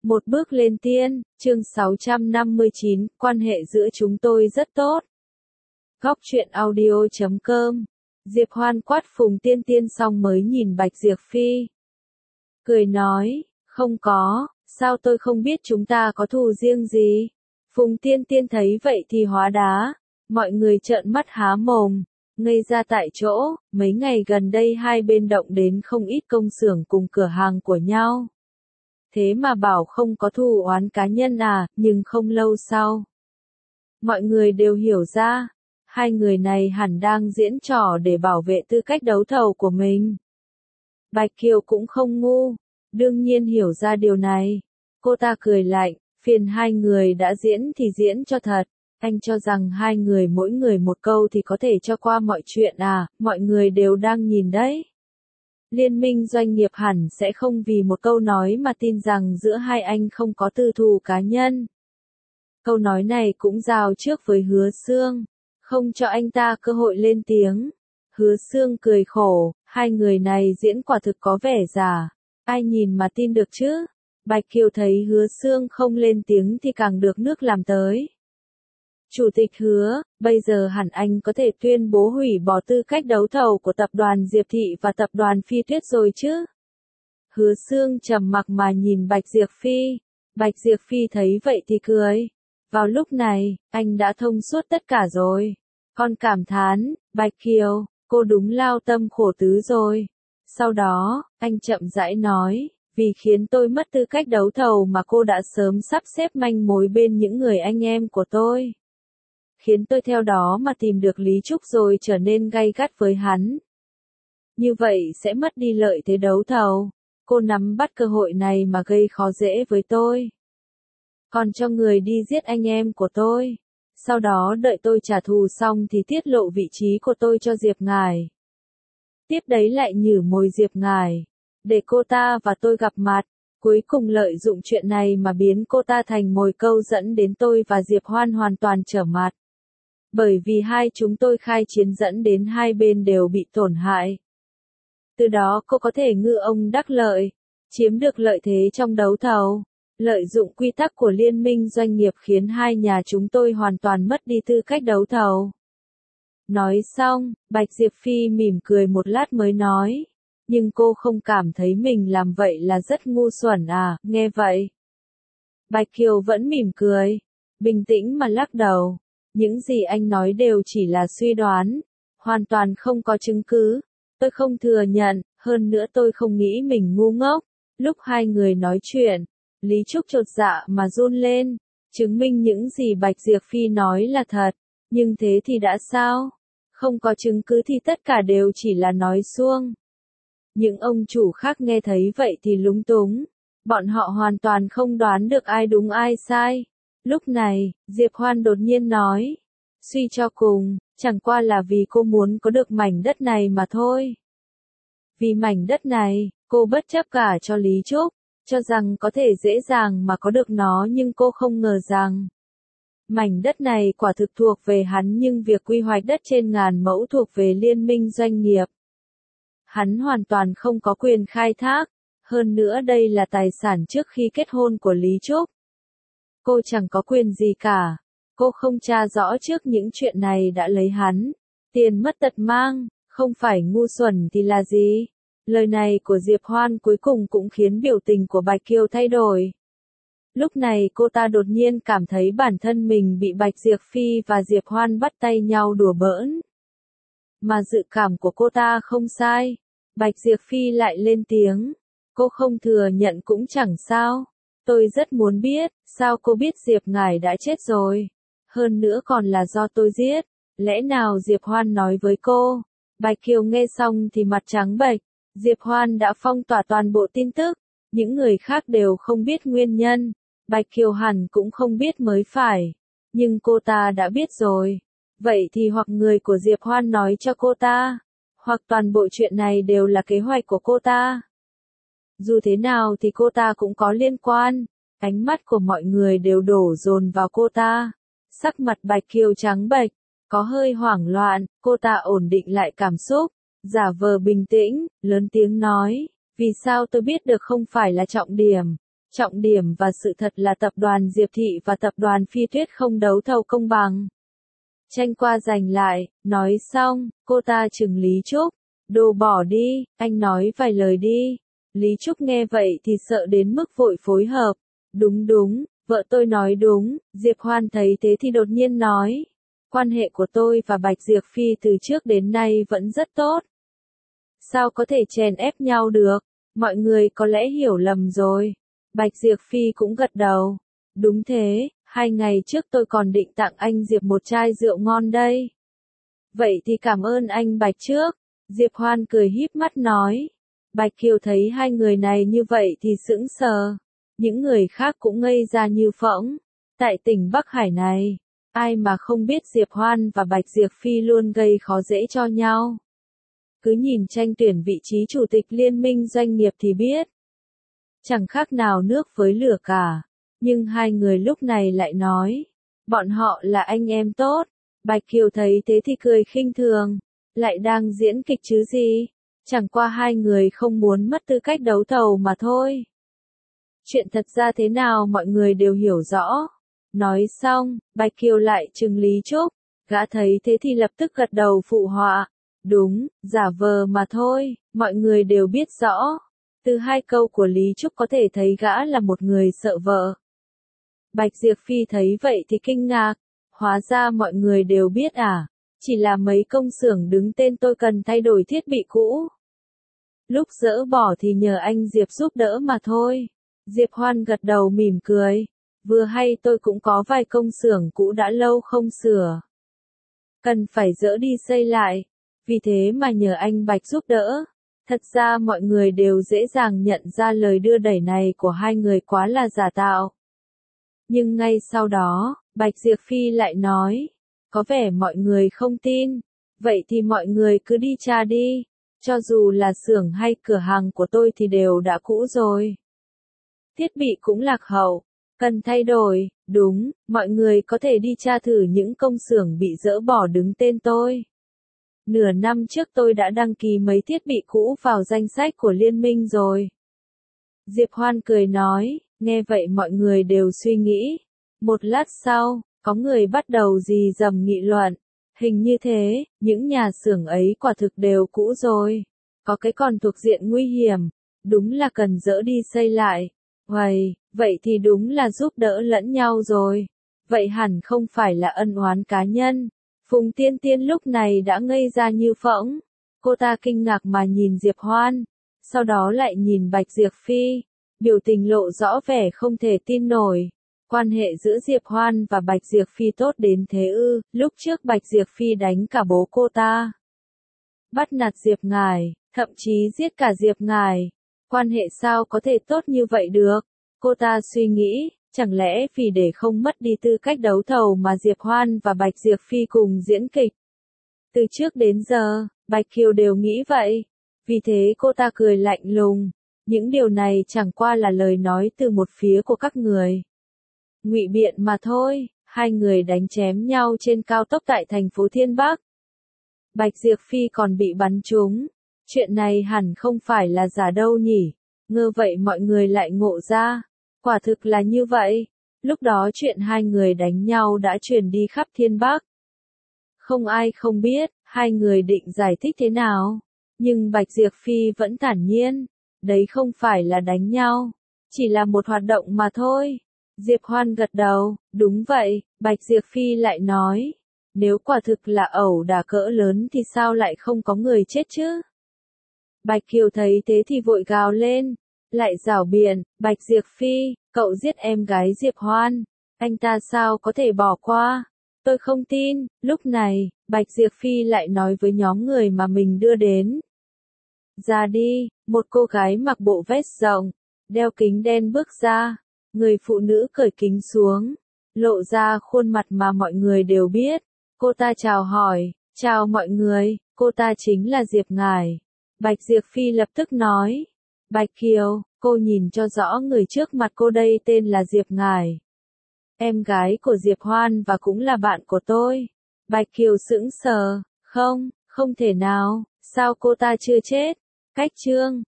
Một bước lên tiên, chương 659, quan hệ giữa chúng tôi rất tốt. Góc truyện audio.com. Diệp Hoan quát Phùng Tiên Tiên xong mới nhìn Bạch Diệp Phi. Cười nói, không có, sao tôi không biết chúng ta có thù riêng gì. Phùng Tiên Tiên thấy vậy thì hóa đá, mọi người trợn mắt há mồm, ngây ra tại chỗ, mấy ngày gần đây hai bên động đến không ít công xưởng cùng cửa hàng của nhau. Thế mà bảo không có thù oán cá nhân à, nhưng không lâu sau. Mọi người đều hiểu ra, hai người này hẳn đang diễn trò để bảo vệ tư cách đấu thầu của mình. Bạch Kiều cũng không ngu, đương nhiên hiểu ra điều này. Cô ta cười lạnh, phiền hai người đã diễn thì diễn cho thật. Anh cho rằng hai người mỗi người một câu thì có thể cho qua mọi chuyện à, mọi người đều đang nhìn đấy. Liên minh doanh nghiệp hẳn sẽ không vì một câu nói mà tin rằng giữa hai anh không có tư thù cá nhân. Câu nói này cũng giao trước với Hứa Xương, không cho anh ta cơ hội lên tiếng. Hứa Xương cười khổ, hai người này diễn quả thực có vẻ giả, ai nhìn mà tin được chứ. Bạch Kiều thấy Hứa Xương không lên tiếng thì càng được nước làm tới. Chủ tịch Hứa, bây giờ hẳn anh có thể tuyên bố hủy bỏ tư cách đấu thầu của tập đoàn Diệp Thị và tập đoàn Phi Tuyết rồi chứ? Hứa Xương trầm mặc mà nhìn Bạch Diệp Phi. Bạch Diệp Phi thấy vậy thì cười. Vào lúc này, anh đã thông suốt tất cả rồi. Con cảm thán, Bạch Kiều, cô đúng lao tâm khổ tứ rồi. Sau đó, anh chậm rãi nói, vì khiến tôi mất tư cách đấu thầu mà cô đã sớm sắp xếp manh mối bên những người anh em của tôi. Khiến tôi theo đó mà tìm được Lý Trúc rồi trở nên gay gắt với hắn. Như vậy sẽ mất đi lợi thế đấu thầu. Cô nắm bắt cơ hội này mà gây khó dễ với tôi. Còn cho người đi giết anh em của tôi. Sau đó đợi tôi trả thù xong thì tiết lộ vị trí của tôi cho Diệp Ngải. Tiếp đấy lại nhử mồi Diệp Ngải. Để cô ta và tôi gặp mặt. Cuối cùng lợi dụng chuyện này mà biến cô ta thành mồi câu dẫn đến tôi và Diệp Hoan hoàn toàn trở mặt. Bởi vì hai chúng tôi khai chiến dẫn đến hai bên đều bị tổn hại. Từ đó cô có thể ngư ông đắc lợi, chiếm được lợi thế trong đấu thầu, lợi dụng quy tắc của liên minh doanh nghiệp khiến hai nhà chúng tôi hoàn toàn mất đi tư cách đấu thầu. Nói xong, Bạch Diệp Phi mỉm cười một lát mới nói, nhưng cô không cảm thấy mình làm vậy là rất ngu xuẩn à, nghe vậy. Bạch Kiều vẫn mỉm cười, bình tĩnh mà lắc đầu. Những gì anh nói đều chỉ là suy đoán, hoàn toàn không có chứng cứ. Tôi không thừa nhận, hơn nữa tôi không nghĩ mình ngu ngốc. Lúc hai người nói chuyện, Lý Trúc chột dạ mà run lên, chứng minh những gì Bạch Diệp Phi nói là thật. Nhưng thế thì đã sao? Không có chứng cứ thì tất cả đều chỉ là nói suông. Những ông chủ khác nghe thấy vậy thì lúng túng. Bọn họ hoàn toàn không đoán được ai đúng ai sai. Lúc này, Diệp Hoan đột nhiên nói, suy cho cùng, chẳng qua là vì cô muốn có được mảnh đất này mà thôi. Vì mảnh đất này, cô bất chấp cả cho Lý Trúc, cho rằng có thể dễ dàng mà có được nó nhưng cô không ngờ rằng, mảnh đất này quả thực thuộc về hắn nhưng việc quy hoạch đất trên ngàn mẫu thuộc về liên minh doanh nghiệp. Hắn hoàn toàn không có quyền khai thác, hơn nữa đây là tài sản trước khi kết hôn của Lý Trúc. Cô chẳng có quyền gì cả. Cô không tra rõ trước những chuyện này đã lấy hắn. Tiền mất tật mang, không phải ngu xuẩn thì là gì? Lời này của Diệp Hoan cuối cùng cũng khiến biểu tình của Bạch Kiều thay đổi. Lúc này cô ta đột nhiên cảm thấy bản thân mình bị Bạch Diệp Phi và Diệp Hoan bắt tay nhau đùa bỡn. Mà dự cảm của cô ta không sai. Bạch Diệp Phi lại lên tiếng. Cô không thừa nhận cũng chẳng sao. Tôi rất muốn biết, sao cô biết Diệp Ngải đã chết rồi? Hơn nữa còn là do tôi giết. Lẽ nào Diệp Hoan nói với cô? Bạch Kiều nghe xong thì mặt trắng bệch. Diệp Hoan đã phong tỏa toàn bộ tin tức. Những người khác đều không biết nguyên nhân. Bạch Kiều hẳn cũng không biết mới phải. Nhưng cô ta đã biết rồi. Vậy thì hoặc người của Diệp Hoan nói cho cô ta. Hoặc toàn bộ chuyện này đều là kế hoạch của cô ta. Dù thế nào thì cô ta cũng có liên quan. Ánh mắt của mọi người đều đổ dồn vào cô ta. Sắc mặt Bạch Kiều trắng bệch, có hơi hoảng loạn, cô ta ổn định lại cảm xúc, giả vờ bình tĩnh, lớn tiếng nói, vì sao tôi biết được không phải là trọng điểm. Trọng điểm và sự thật là tập đoàn Diệp Thị và tập đoàn Phi Tuyết không đấu thầu công bằng. Tranh qua giành lại, nói xong, cô ta chừng Lý Trúc. Đồ bỏ đi, anh nói vài lời đi. Lý Trúc nghe vậy thì sợ đến mức vội phối hợp. Đúng đúng, vợ tôi nói đúng, Diệp Hoan thấy thế thì đột nhiên nói. Quan hệ của tôi và Bạch Diệp Phi từ trước đến nay vẫn rất tốt. Sao có thể chèn ép nhau được, mọi người có lẽ hiểu lầm rồi. Bạch Diệp Phi cũng gật đầu. Đúng thế, 2 ngày trước tôi còn định tặng anh Diệp một chai rượu ngon đây. Vậy thì cảm ơn anh Bạch trước. Diệp Hoan cười híp mắt nói. Bạch Kiều thấy hai người này như vậy thì sững sờ. Những người khác cũng ngây ra như phỗng. Tại tỉnh Bắc Hải này, ai mà không biết Diệp Hoan và Bạch Diệp Phi luôn gây khó dễ cho nhau. Cứ nhìn tranh tuyển vị trí chủ tịch liên minh doanh nghiệp thì biết. Chẳng khác nào nước với lửa cả. Nhưng hai người lúc này lại nói. Bọn họ là anh em tốt. Bạch Kiều thấy thế thì cười khinh thường. Lại đang diễn kịch chứ gì. Chẳng qua hai người không muốn mất tư cách đấu thầu mà thôi. Chuyện thật ra thế nào mọi người đều hiểu rõ. Nói xong, Bạch Kiều lại trừng Lý Trúc. Gã thấy thế thì lập tức gật đầu phụ họa. Đúng, giả vờ mà thôi, mọi người đều biết rõ. Từ hai câu của Lý Trúc có thể thấy gã là một người sợ vợ. Bạch Diệp Phi thấy vậy thì kinh ngạc. Hóa ra mọi người đều biết à. Chỉ là mấy công xưởng đứng tên tôi cần thay đổi thiết bị cũ. Lúc dỡ bỏ thì nhờ anh Diệp giúp đỡ mà thôi. Diệp Hoan gật đầu mỉm cười. Vừa hay tôi cũng có vài công xưởng cũ đã lâu không sửa. Cần phải dỡ đi xây lại. Vì thế mà nhờ anh Bạch giúp đỡ. Thật ra mọi người đều dễ dàng nhận ra lời đưa đẩy này của hai người quá là giả tạo. Nhưng ngay sau đó, Bạch Diệp Phi lại nói. Có vẻ mọi người không tin. Vậy thì mọi người cứ đi tra đi. Cho dù là xưởng hay cửa hàng của tôi thì đều đã cũ rồi. Thiết bị cũng lạc hậu. Cần thay đổi, đúng, mọi người có thể đi tra thử những công xưởng bị dỡ bỏ đứng tên tôi. Nửa năm trước tôi đã đăng ký mấy thiết bị cũ vào danh sách của liên minh rồi. Diệp Hoan cười nói, nghe vậy mọi người đều suy nghĩ. Một lát sau, có người bắt đầu rì rầm nghị luận. Hình như thế, những nhà xưởng ấy quả thực đều cũ rồi. Có cái còn thuộc diện nguy hiểm. Đúng là cần dỡ đi xây lại. Vậy thì đúng là giúp đỡ lẫn nhau rồi. Vậy hẳn không phải là ân oán cá nhân. Phùng Tiên Tiên lúc này đã ngây ra như phỗng. Cô ta kinh ngạc mà nhìn Diệp Hoan. Sau đó lại nhìn Bạch Diệp Phi. Biểu tình lộ rõ vẻ không thể tin nổi. Quan hệ giữa Diệp Hoan và Bạch Diệp Phi tốt đến thế ư? Lúc trước Bạch Diệp Phi đánh cả bố cô ta. Bắt nạt Diệp Ngải, thậm chí giết cả Diệp Ngải. Quan hệ sao có thể tốt như vậy được? Cô ta suy nghĩ, chẳng lẽ vì để không mất đi tư cách đấu thầu mà Diệp Hoan và Bạch Diệp Phi cùng diễn kịch? Từ trước đến giờ, Bạch Kiều đều nghĩ vậy. Vì thế cô ta cười lạnh lùng. Những điều này chẳng qua là lời nói từ một phía của các người. Ngụy biện mà thôi, hai người đánh chém nhau trên cao tốc tại thành phố Thiên Bắc. Bạch Diệp Phi còn bị bắn trúng. Chuyện này hẳn không phải là giả đâu nhỉ. Ngờ vậy mọi người lại ngộ ra. Quả thực là như vậy. Lúc đó chuyện hai người đánh nhau đã truyền đi khắp Thiên Bắc. Không ai không biết, hai người định giải thích thế nào. Nhưng Bạch Diệp Phi vẫn thản nhiên. Đấy không phải là đánh nhau. Chỉ là một hoạt động mà thôi. Diệp Hoan gật đầu, đúng vậy, Bạch Diệp Phi lại nói. Nếu quả thực là ẩu đả cỡ lớn thì sao lại không có người chết chứ? Bạch Kiều thấy thế thì vội gào lên. Lại giảo biện, Bạch Diệp Phi, cậu giết em gái Diệp Hoan. Anh ta sao có thể bỏ qua? Tôi không tin. Lúc này, Bạch Diệp Phi lại nói với nhóm người mà mình đưa đến. Ra đi, một cô gái mặc bộ vest rộng, đeo kính đen bước ra. Người phụ nữ cởi kính xuống, lộ ra khuôn mặt mà mọi người đều biết. Cô ta chào hỏi, chào mọi người, cô ta chính là Diệp Ngải. Bạch Diệp Phi lập tức nói, Bạch Kiều, cô nhìn cho rõ người trước mặt cô đây tên là Diệp Ngải. Em gái của Diệp Hoan và cũng là bạn của tôi. Bạch Kiều sững sờ, không thể nào, sao cô ta chưa chết? Cách chương